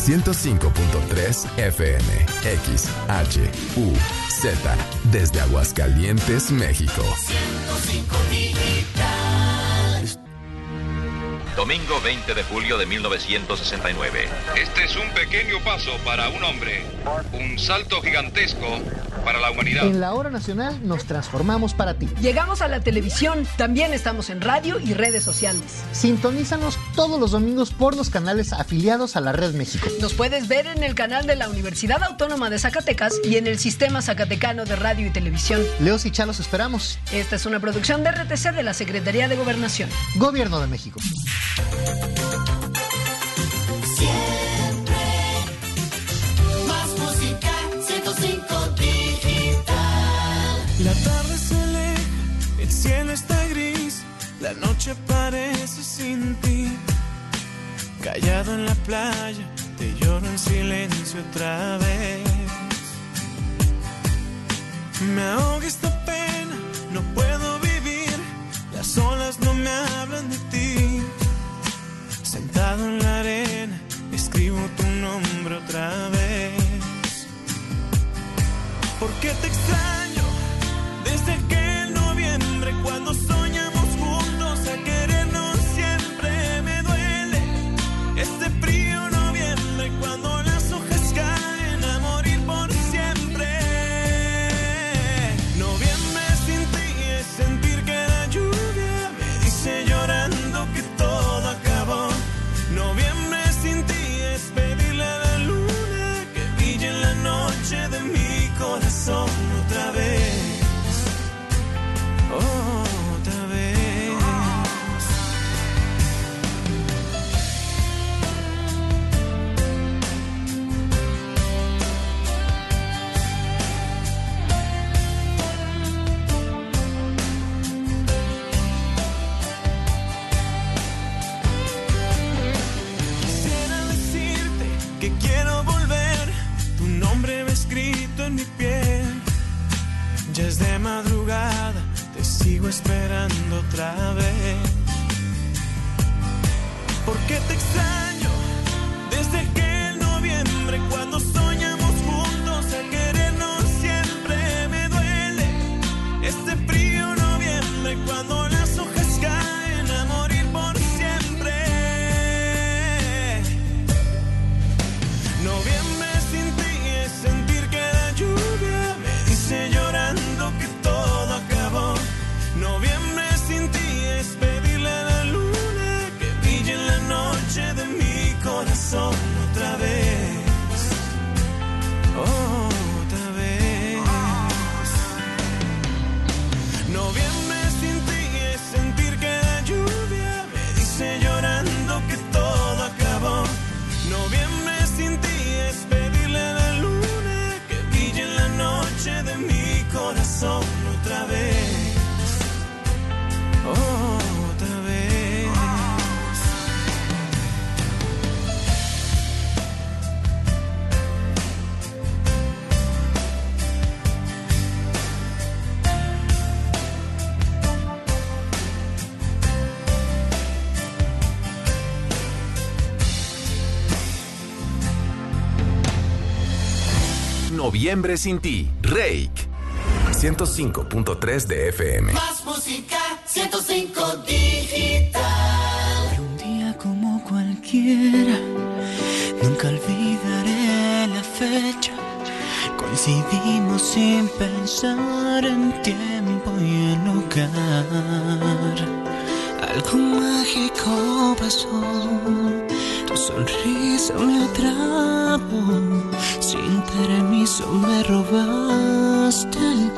105.3 FM, XHUZ, desde Aguascalientes, México. 105 Digital. Domingo 20 de julio de 1969. Este es un pequeño paso para un hombre, un salto gigantesco para la humanidad. En la hora nacional nos transformamos para ti. Llegamos a la televisión, también estamos en radio y redes sociales. Sintonízanos todos los domingos por los canales afiliados a la Red México. Nos puedes ver en el canal de la Universidad Autónoma de Zacatecas y en el Sistema Zacatecano de Radio y Televisión. Leos y Chalos esperamos. Esta es una producción de RTC de la Secretaría de Gobernación. Gobierno de México. Siempre más música, 105 Digital. La tarde se aleja, el cielo está gris, la noche parece sin ti. Callado en la playa, te lloro en silencio otra vez. Me ahoga esta pena, no puedo vivir, las olas no me hablan de ti. Sentado en la arena, escribo tu nombre otra vez. ¿Por qué te extraño? Desde aquel noviembre cuando soñamos juntos a querernos siempre. Me duele este frío noviembre cuando las hojas caen a morir por siempre. Noviembre sin ti es sentir que la lluvia me dice llorando que todo acabó. Noviembre sin ti es pedirle a la luna que brille en la noche de mi corazón otra vez. Otra vez. Quisiera decirte que quiero volver, tu nombre va escrito en mi piel. Ya es de madrugada, te sigo esperando otra vez. ¿Por qué te extraño? Desde aquel noviembre cuando soñamos juntos a querernos siempre. Me duele este frío noviembre cuando las hojas caen a morir por siempre. Noviembre sin ti es sentir que la lluvia me dice llorando que todo acabó. Noviembre sin ti es pedirle a la luna que brille en la noche de mi corazón otra vez. Otra vez. Noviembre sin ti es sentir que la lluvia me dice llorando que todo acabó. Noviembre sin ti es pedirle a la luna que brille en la noche de mi corazón otra vez. Otra vez. Noviembre sin ti, Reik. 105.3 de FM. Más música, 105 Digital. Un día como cualquiera, nunca olvidaré la fecha. Coincidimos sin pensar en tiempo y en lugar. Algo mágico pasó, tu sonrisa me atrapó. Sin permiso me robaste el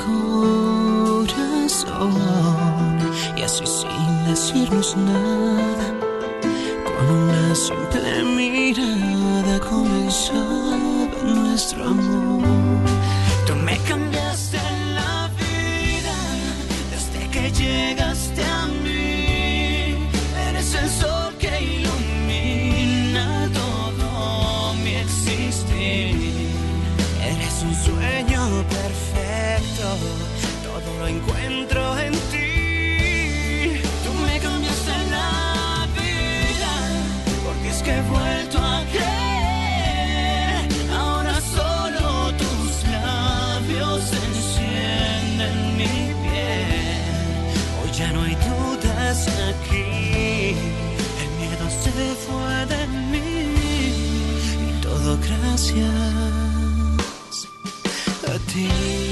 corazón. Y así sin decirnos nada, con una simple mirada comenzaba nuestro amor. Tú me cambiaste la vida desde que llegaste a mí. Eres el sol que ilumina todo mi existir. Eres un sueño perfecto, todo lo encuentro en ti. Tú me cambiaste la vida, porque es que he vuelto a creer. fue de mí. Y todo gracias a ti.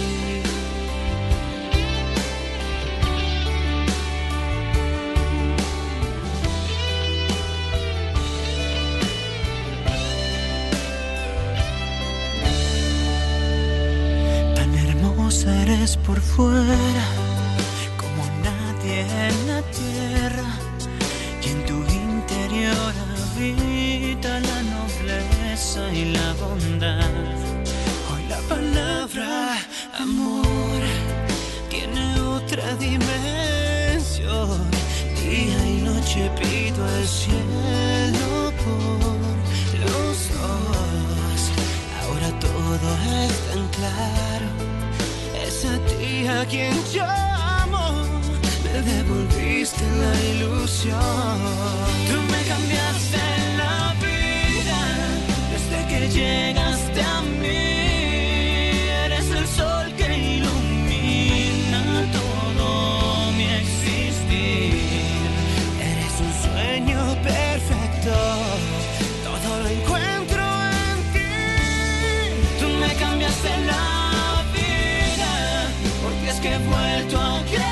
Tan hermosa eres por fuera, como nadie en la tierra, y en tu interior habita la nobleza y la bondad. Hoy la palabra amor tiene otra dimensión. Día y noche pido al cielo por los dos. Ahora todo es tan claro. Es a ti a quien llamo. Me devolviste la ilusión. Tú me cambiaste la vida desde que llegaste a mí. Eres el sol que ilumina todo mi existir. Eres un sueño perfecto, todo lo encuentro en ti. Tú me cambiaste la vida, porque es que he vuelto a creer.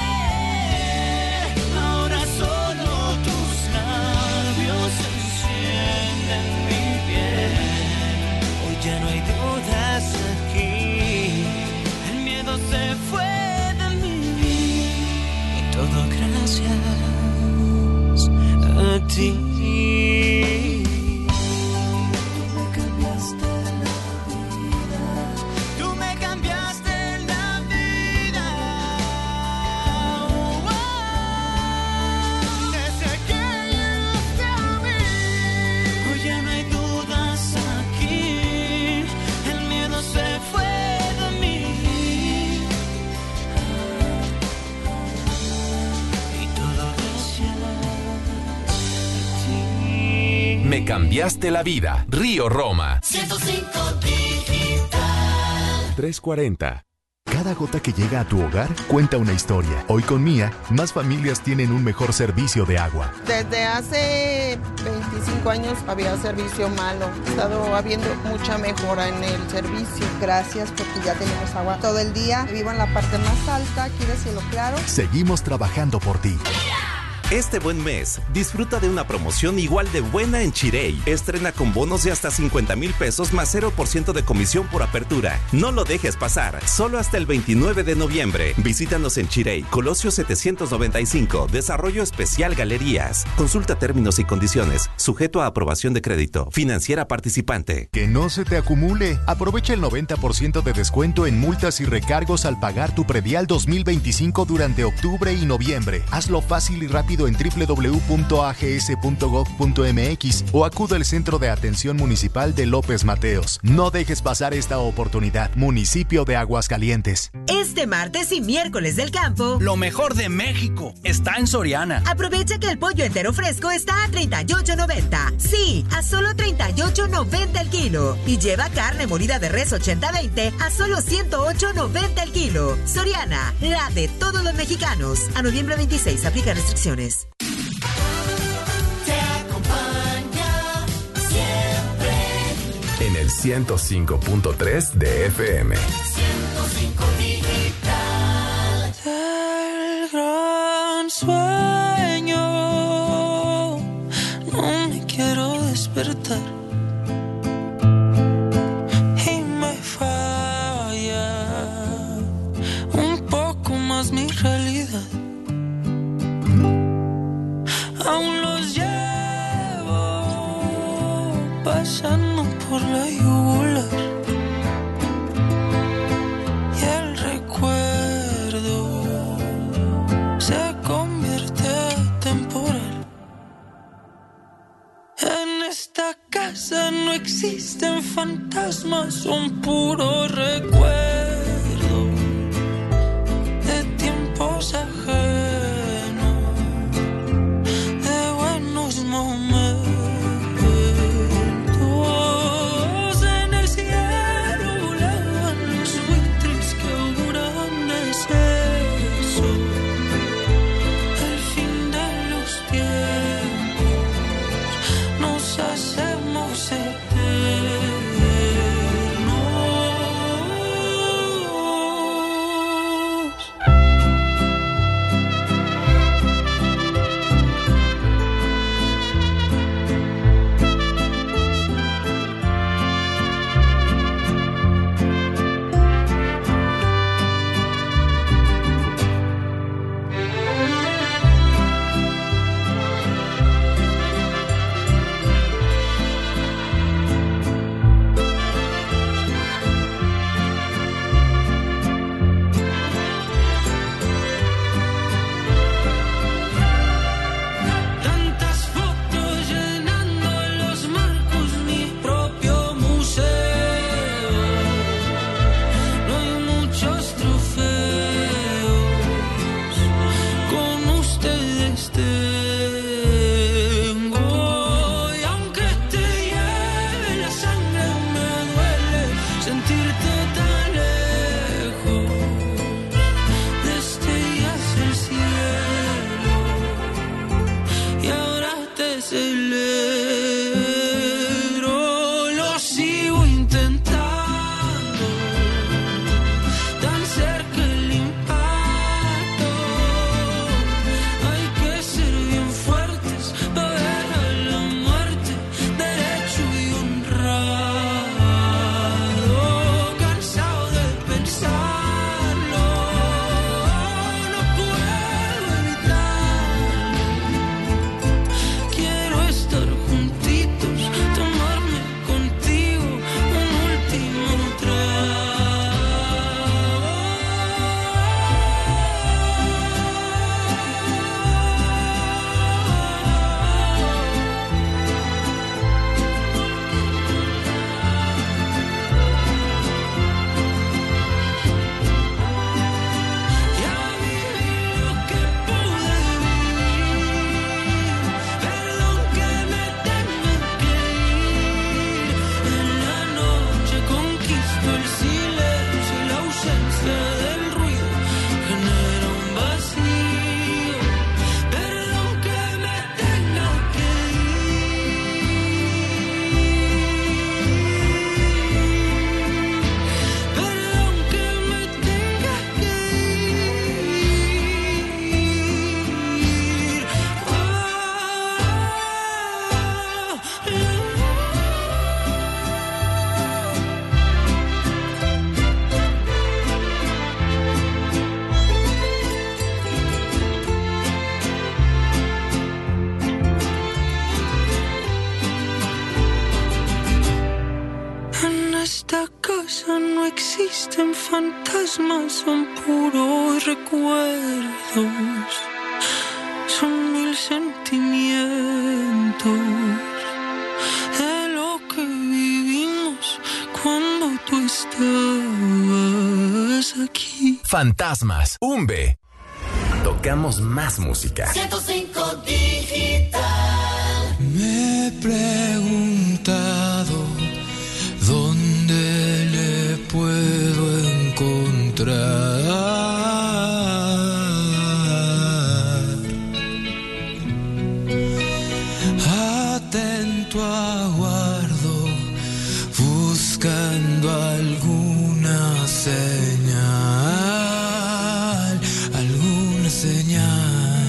Ya no hay dudas aquí, el miedo se fue de mí y todo gracias a ti. Tú me cambiaste la vida, tú me cambiaste la vida. Desde que llegaste a mí, hoy ya no hay dudas aquí. Se fue de mí y todo gracias a ti. Me cambiaste la vida. Río Roma. 105 Digital. 340. Cada gota que llega a tu hogar cuenta una historia. Hoy con Mía, más familias tienen un mejor servicio de agua. Desde hace 25 años había servicio malo. Ha estado habiendo mucha mejora en el servicio. Gracias, porque ya tenemos agua todo el día. Vivo en la parte más alta, aquí de Cielo Claro. Seguimos trabajando por ti. Este buen mes, disfruta de una promoción igual de buena en Chirey. Estrena con bonos de hasta 50,000 pesos más 0% de comisión por apertura. No lo dejes pasar, solo hasta el 29 de noviembre. Visítanos en Chirey, Colosio 795, Desarrollo Especial Galerías. Consulta términos y condiciones, sujeto a aprobación de crédito. Financiera participante. Que no se te acumule. Aprovecha el 90% de descuento en multas y recargos al pagar tu predial 2025 durante octubre y noviembre. Hazlo fácil y rápido en www.ags.gov.mx o acude al Centro de Atención Municipal de López Mateos. No dejes pasar esta oportunidad. Municipio de Aguascalientes. Este martes y miércoles del campo, lo mejor de México está en Soriana. Aprovecha que el pollo entero fresco está a $38.90. Sí, a solo $38.90 el kilo. Y lleva carne molida de res 80-20 a solo $108.90 el kilo. Soriana, la de todos los mexicanos. A noviembre 26 aplica restricciones. Te acompaña siempre. En el 105.3 de FM. 105 Digital. El gran sueño, no me quiero despertar. Y me falla un poco más mi realidad. Aún los llevo pasando por la yugular. Y el recuerdo se convierte temporal. En esta casa no existen fantasmas, son puro recuerdo de tiempos ajenos. No existen fantasmas, son puros recuerdos, son mil sentimientos de lo que vivimos cuando tú estabas aquí. Fantasmas, Umbe. Tocamos más música. 105 Digital. Me he preguntado dónde le puedo encontrar. Atento aguardo, buscando alguna señal, alguna señal.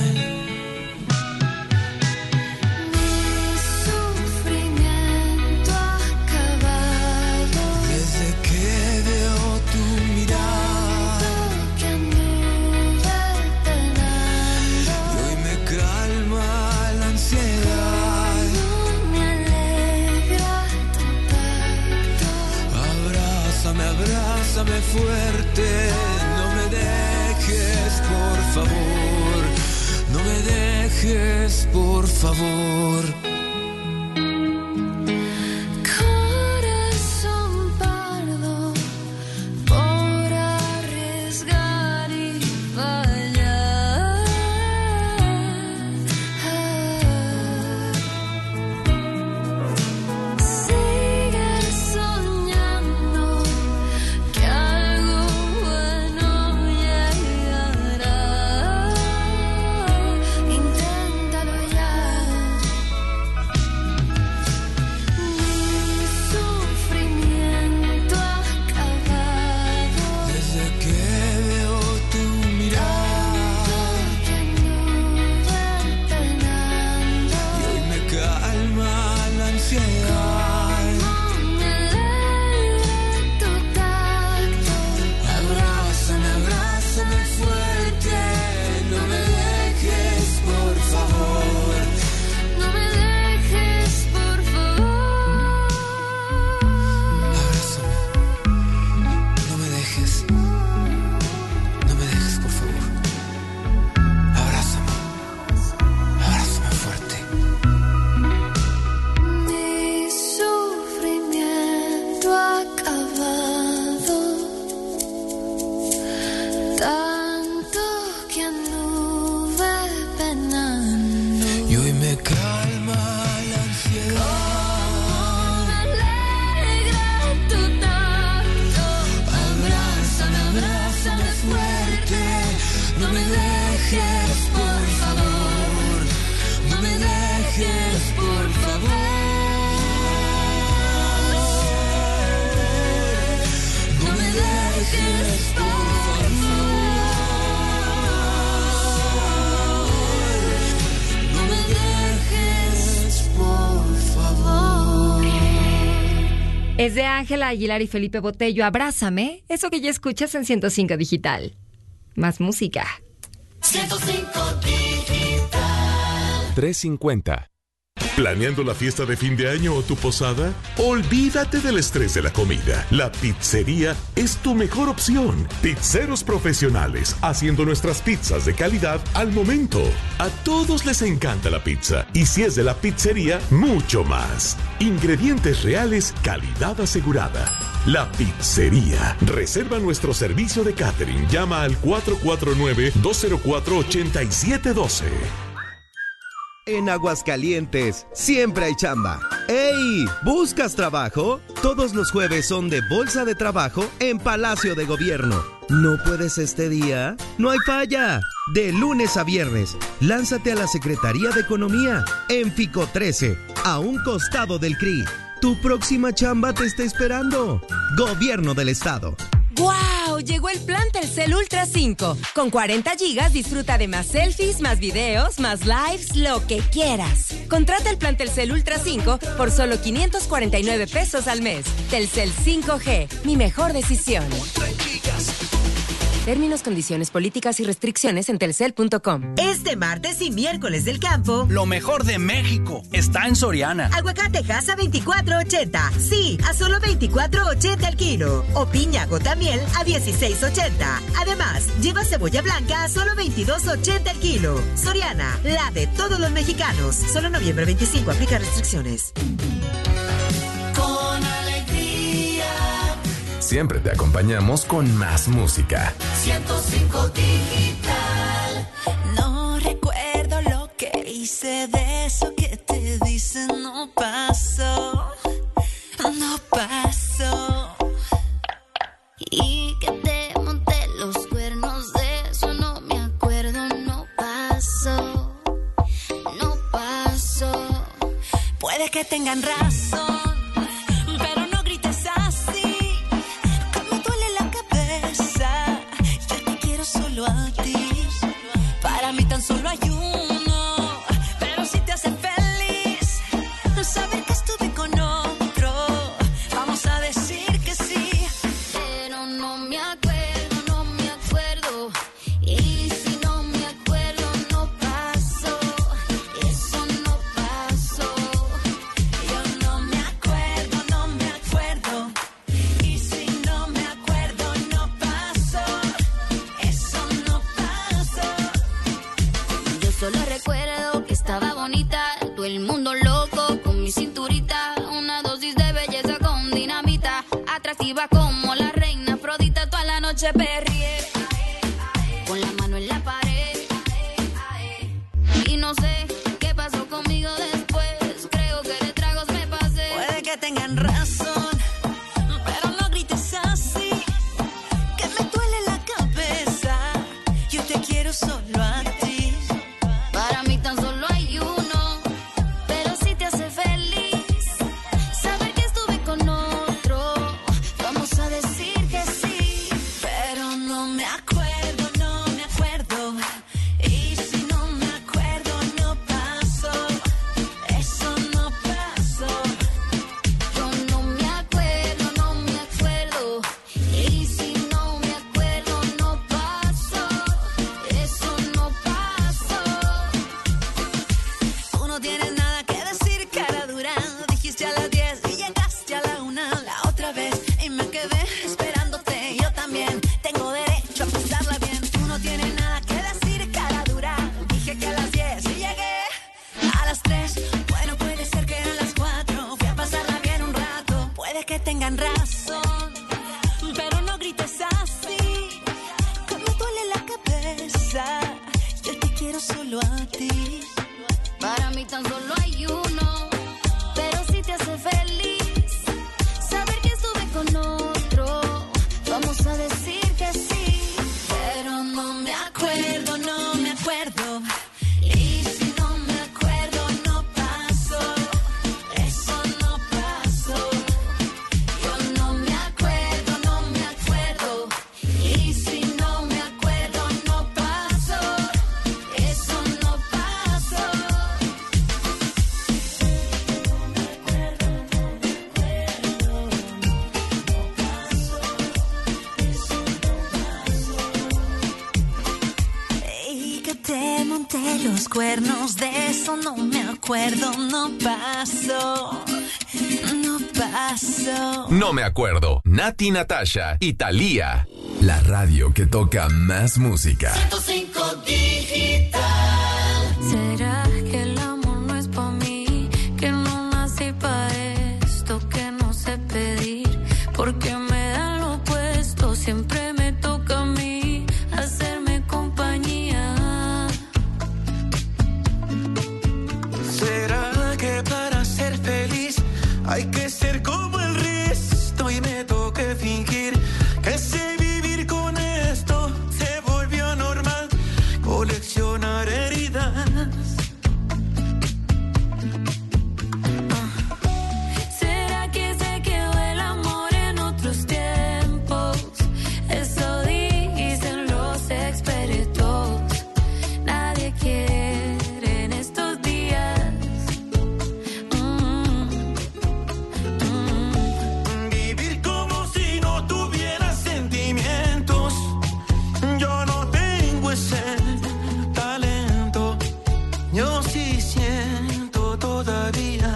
Abrázame fuerte, no me dejes, por favor, no me dejes, por favor. Corazón pardo, por arriesgar y fallar. Sigue soñando que algo bueno llegará. Inténtalo ya. Es de Ángela Aguilar y Felipe Botello. Abrázame. Eso que ya escuchas en 105 Digital. Más música. 105 Digital. 350. ¿Planeando la fiesta de fin de año o tu posada? Olvídate del estrés de la comida. La pizzería es tu mejor opción. Pizzeros profesionales, haciendo nuestras pizzas de calidad al momento. A todos les encanta la pizza. Y si es de la pizzería, mucho más. Ingredientes reales, calidad asegurada. La Pizzería. Reserva nuestro servicio de catering. Llama al 449-204-8712. En Aguascalientes, siempre hay chamba. ¡Ey! ¿Buscas trabajo? Todos los jueves son de Bolsa de Trabajo en Palacio de Gobierno. ¿No puedes este día? ¡No hay falla! De lunes a viernes, lánzate a la Secretaría de Economía, en Fico 13, a un costado del CRI. Tu próxima chamba te está esperando. Gobierno del Estado. ¡Wow! Llegó el plan Telcel Ultra 5. Con 40 gigas disfruta de más selfies, más videos, más lives, lo que quieras. Contrata el plan Telcel Ultra 5 por solo 549 pesos al mes. Telcel 5G, mi mejor decisión. Términos, condiciones, políticas y restricciones en telcel.com. Este martes y miércoles del campo, lo mejor de México está en Soriana. Aguacatejas a $24.80. Sí, a solo $24.80 el kilo. O piña gota miel a $16.80. Además, lleva cebolla blanca a solo $22.80 el kilo. Soriana, la de todos los mexicanos. Solo noviembre 25, aplica restricciones. Con alegría. Siempre te acompañamos con más música. 105 Digital. No recuerdo lo que hice, de eso que te dicen no pasó. No pasó. Y que te monté los cuernos, de eso no me acuerdo. No pasó. No pasó. Puede que tengan razón, pero no grites así. Solo a ti, para mí tan solo hay uno, pero si te hace feliz saber que estuve con otro, vamos a decir que sí, pero no me acuerdo, no me acuerdo, y si no me acuerdo no pasó, eso no pasó, yo no me acuerdo, no me acuerdo, y si no me acuerdo no pasó. Solo recuerdo que estaba bonita, todo el mundo loco con mi cinturita, una dosis de belleza con dinamita, atractiva como la reina Afrodita, toda la noche perrié, con la mano en la pared, y no sé qué pasó conmigo después, creo que de tragos me pasé. Puede que tengan razón, pero no grites así, que me duele la cabeza, yo te quiero solo a ti. Para mí tan solo hay uno, pero si te hace feliz saber que estuve con otro, vamos a decir que sí, pero no me acuerdo, no me acuerdo, y si no me acuerdo no pasó, eso no pasó, yo no me acuerdo, no me acuerdo, y si no me acuerdo no pasó, eso no pasó. Tú no tienes nada que decir, cara dura. Dijiste a las 10 y llegaste a la 1 la otra vez y me quedé esperándote. Yo también tengo derecho a pasarla bien. Tú no tienes nada que decir, cara dura. Dije que a las 10 y llegué a las 3. Bueno, puede ser que eran las 4. Fui a pasarla bien un rato. Puede que tengan razón, pero no grites así, que me duele la cabeza. Yo te quiero solo a ti. Para mí tan solo hay uno, pero si te hace feliz saber que estuve con otro, vamos a decir que sí, pero no me acuerdo, no me acuerdo, y si no me acuerdo no pasó, eso no pasó, yo no me acuerdo, no me acuerdo, y si no me acuerdo no pasó, eso no pasó. cuernos, de eso no me acuerdo, no paso. No me acuerdo. Nati Natasha y Thalía. La radio que toca más música. 105 Digital. ¿Será que el amor no es pa' mí? Que no nací pa' esto, que no sé pedir. Porque me dan lo opuesto, siempre me toca a mí hacerme compañía. ¿Será que para ser feliz hay que ser como el resto y me toque fingir que sé vivir con esto? Se volvió normal coleccionar heridas. ¿Será que se quedó el amor en otros tiempos? Eso dicen los expertos. Nadie quiere en estos días. Vivir como si no tuviera sentimientos. Yo no tengo ese talento. Yo sí siento todavía.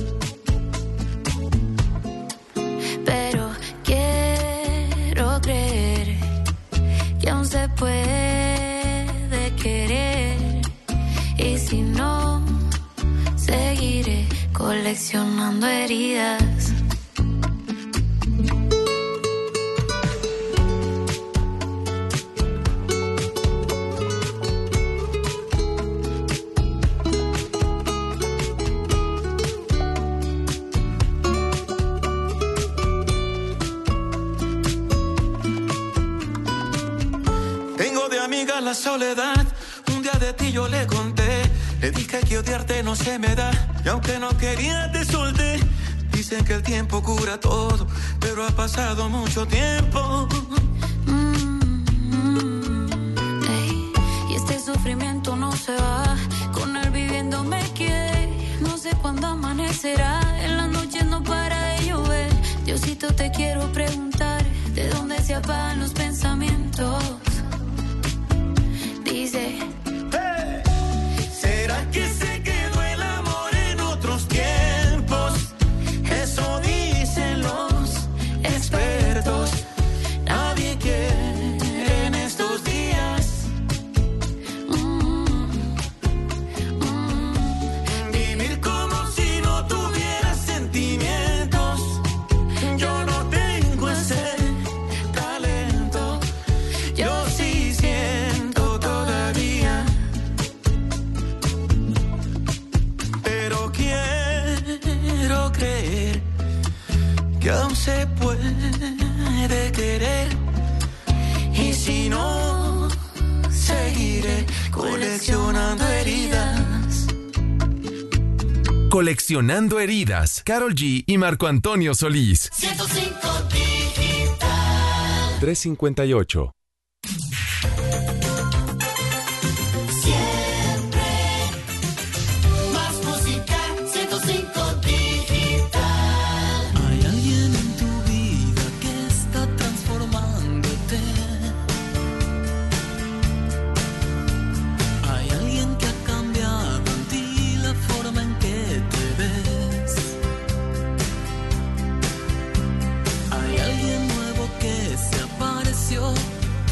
Pero quiero creer que aún se puede querer. Y si no, seguiré coleccionando heridas. Tengo de amiga la soledad. Un día de ti yo le conté. Le dije que odiarte no se me da. Y aunque no quería te solté. Dicen que el tiempo cura todo, pero ha pasado mucho tiempo. Y este sufrimiento no se va. Con él viviendo me quedé. No sé cuándo amanecerá. En las noches no para de llover. Diosito, te quiero preguntar, ¿de dónde se apagan los pensamientos? Dice, ¿será que se quedó el amor en otros tiempos? Eso dicen los expertos. Nadie quiere en estos días. Vivir como si no tuviera sentimientos. Yo no tengo ese talento. Yo sí siento todavía. Pero quiero creer que aún se puede querer. Y si no, seguiré coleccionando heridas. Coleccionando heridas. Karol G y Marco Antonio Solís. 105 Digital. 358. Siempre más música. 105 Digital. Hay alguien en tu vida que está transformándote. Hay alguien que ha cambiado en ti la forma en que te ves. Hay alguien nuevo que se apareció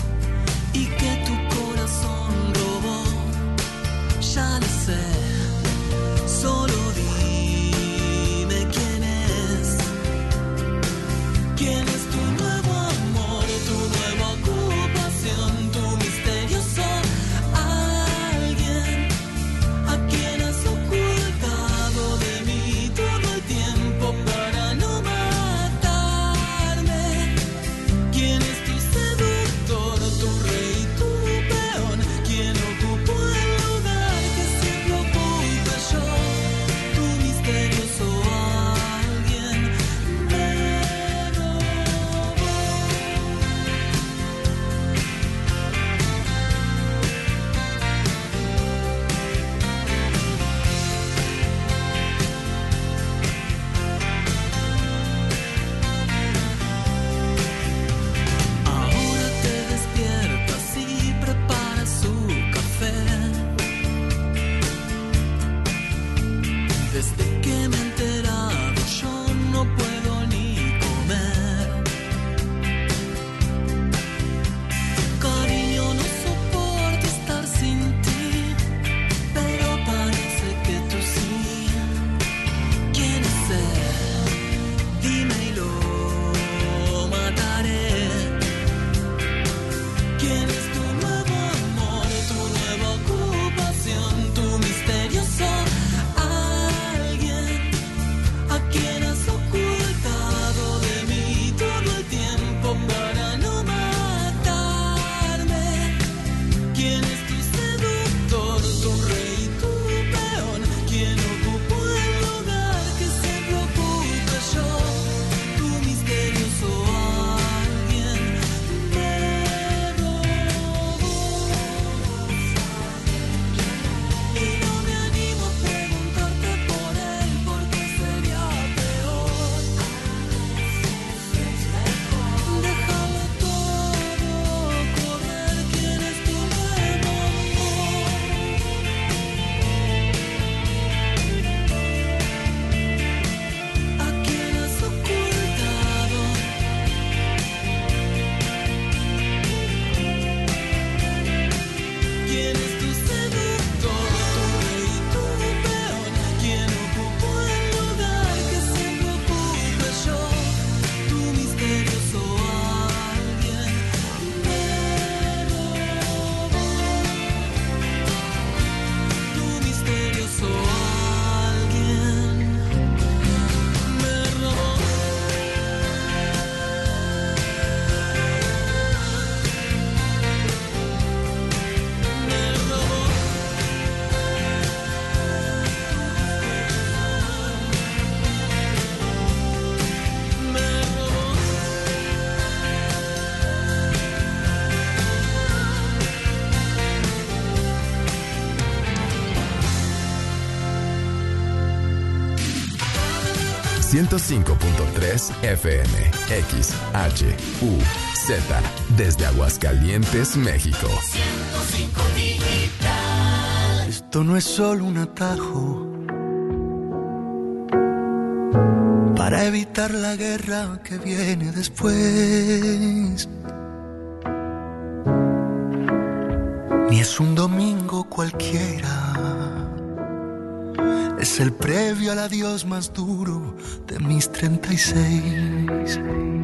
105.3 FM, XHUZ, desde Aguascalientes, México. 105 Digital. Esto no es solo un atajo para evitar la guerra que viene después. Ni es un domingo cualquiera. Es el previo al adiós más duro de mis 36.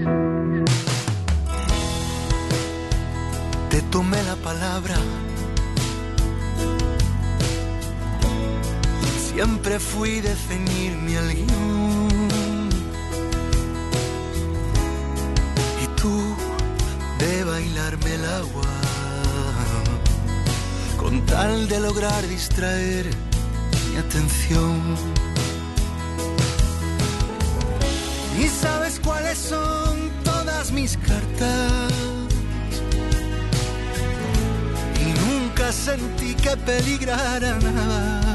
Te tomé la palabra. Siempre fui de ceñirme al guión. Y tú de bailarme el agua. Con tal de lograr distraer mi atención. ¿Y sabes cuáles son todas mis cartas? Y nunca sentí que peligrara nada.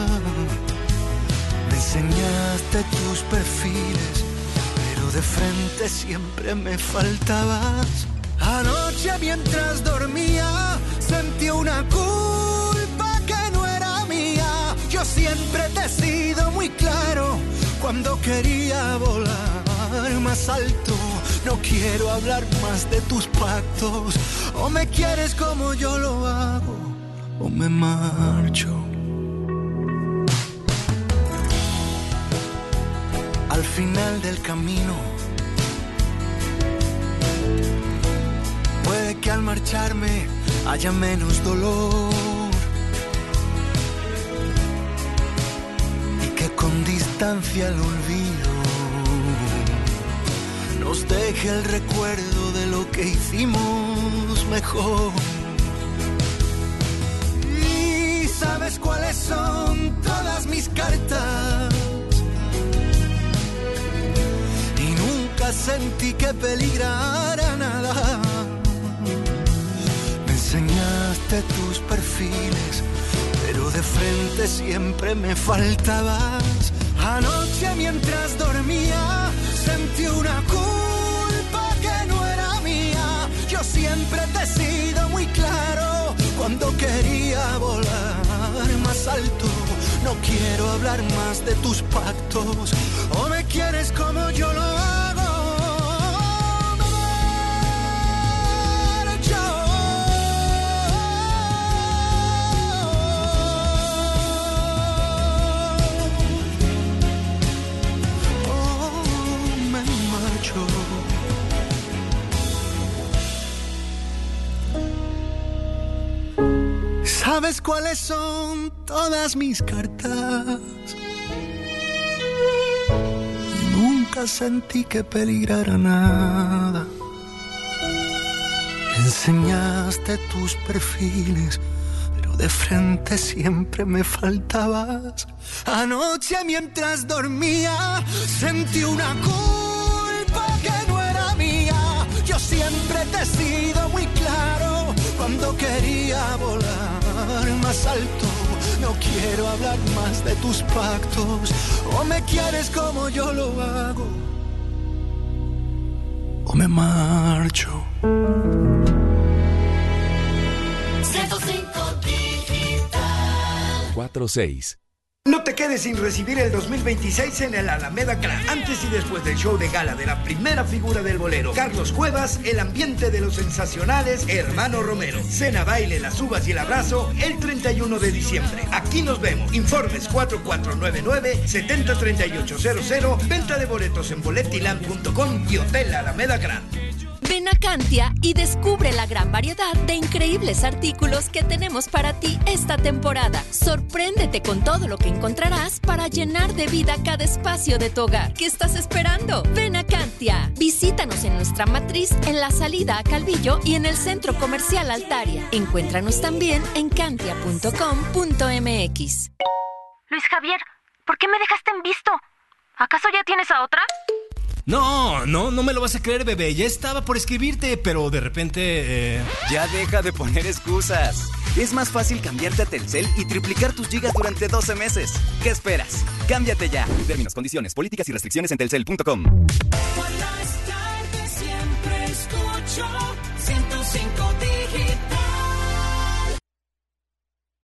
Me enseñaste tus perfiles, pero de frente siempre me faltabas. Anoche mientras dormía sentí una culpa que no era mía. Yo siempre te he sido muy claro cuando quería volar más alto. No quiero hablar más de tus pactos. O me quieres como yo lo hago, o me marcho. Al final del camino, puede que al marcharme haya menos dolor y que con distancia el olvido nos deje el recuerdo de lo que hicimos mejor. ¿Y sabes cuáles son todas mis cartas? Y nunca sentí que peligrara nada. Me enseñaste tus perfiles, pero de frente siempre me faltabas. Anoche mientras dormía sentí una culpa que no era mía. Yo siempre te he sido muy claro cuando quería volar más alto. No quiero hablar más de tus pactos. O me quieres como yo lo hago. ¿Sabes cuáles son todas mis cartas? Nunca sentí que peligrara nada. Me enseñaste tus perfiles, pero de frente siempre me faltabas. Anoche mientras dormía sentí una culpa que no era mía. Yo siempre te he sido muy claro cuando quería volar más alto. No quiero hablar más de tus pactos. O me quieres como yo lo hago, o me marcho. 105 Digital. 46. No te quedes sin recibir el 2026 en el Alameda Clan. Antes y después del show de gala de la primera figura del bolero, Carlos Cuevas, el ambiente de los sensacionales Hermano Romero. Cena, baile, las uvas y el abrazo el 31 de diciembre. Aquí nos vemos. Informes 4499-703800. Venta de boletos en boletiland.com y Hotel Alameda Clan. Ven a Cantia y descubre la gran variedad de increíbles artículos que tenemos para ti esta temporada. Sorpréndete con todo lo que encontrarás para llenar de vida cada espacio de tu hogar. ¿Qué estás esperando? Ven a Cantia. Visítanos en nuestra matriz en la salida a Calvillo y en el centro comercial Altaria. Encuéntranos también en cantia.com.mx. Luis Javier, ¿por qué me dejaste en visto? ¿Acaso ya tienes a otra? No me lo vas a creer, bebé. Ya estaba por escribirte, pero de repente... Ya deja de poner excusas. Es más fácil cambiarte a Telcel y triplicar tus gigas durante 12 meses. ¿Qué esperas? Cámbiate ya. Términos, condiciones, políticas y restricciones en telcel.com.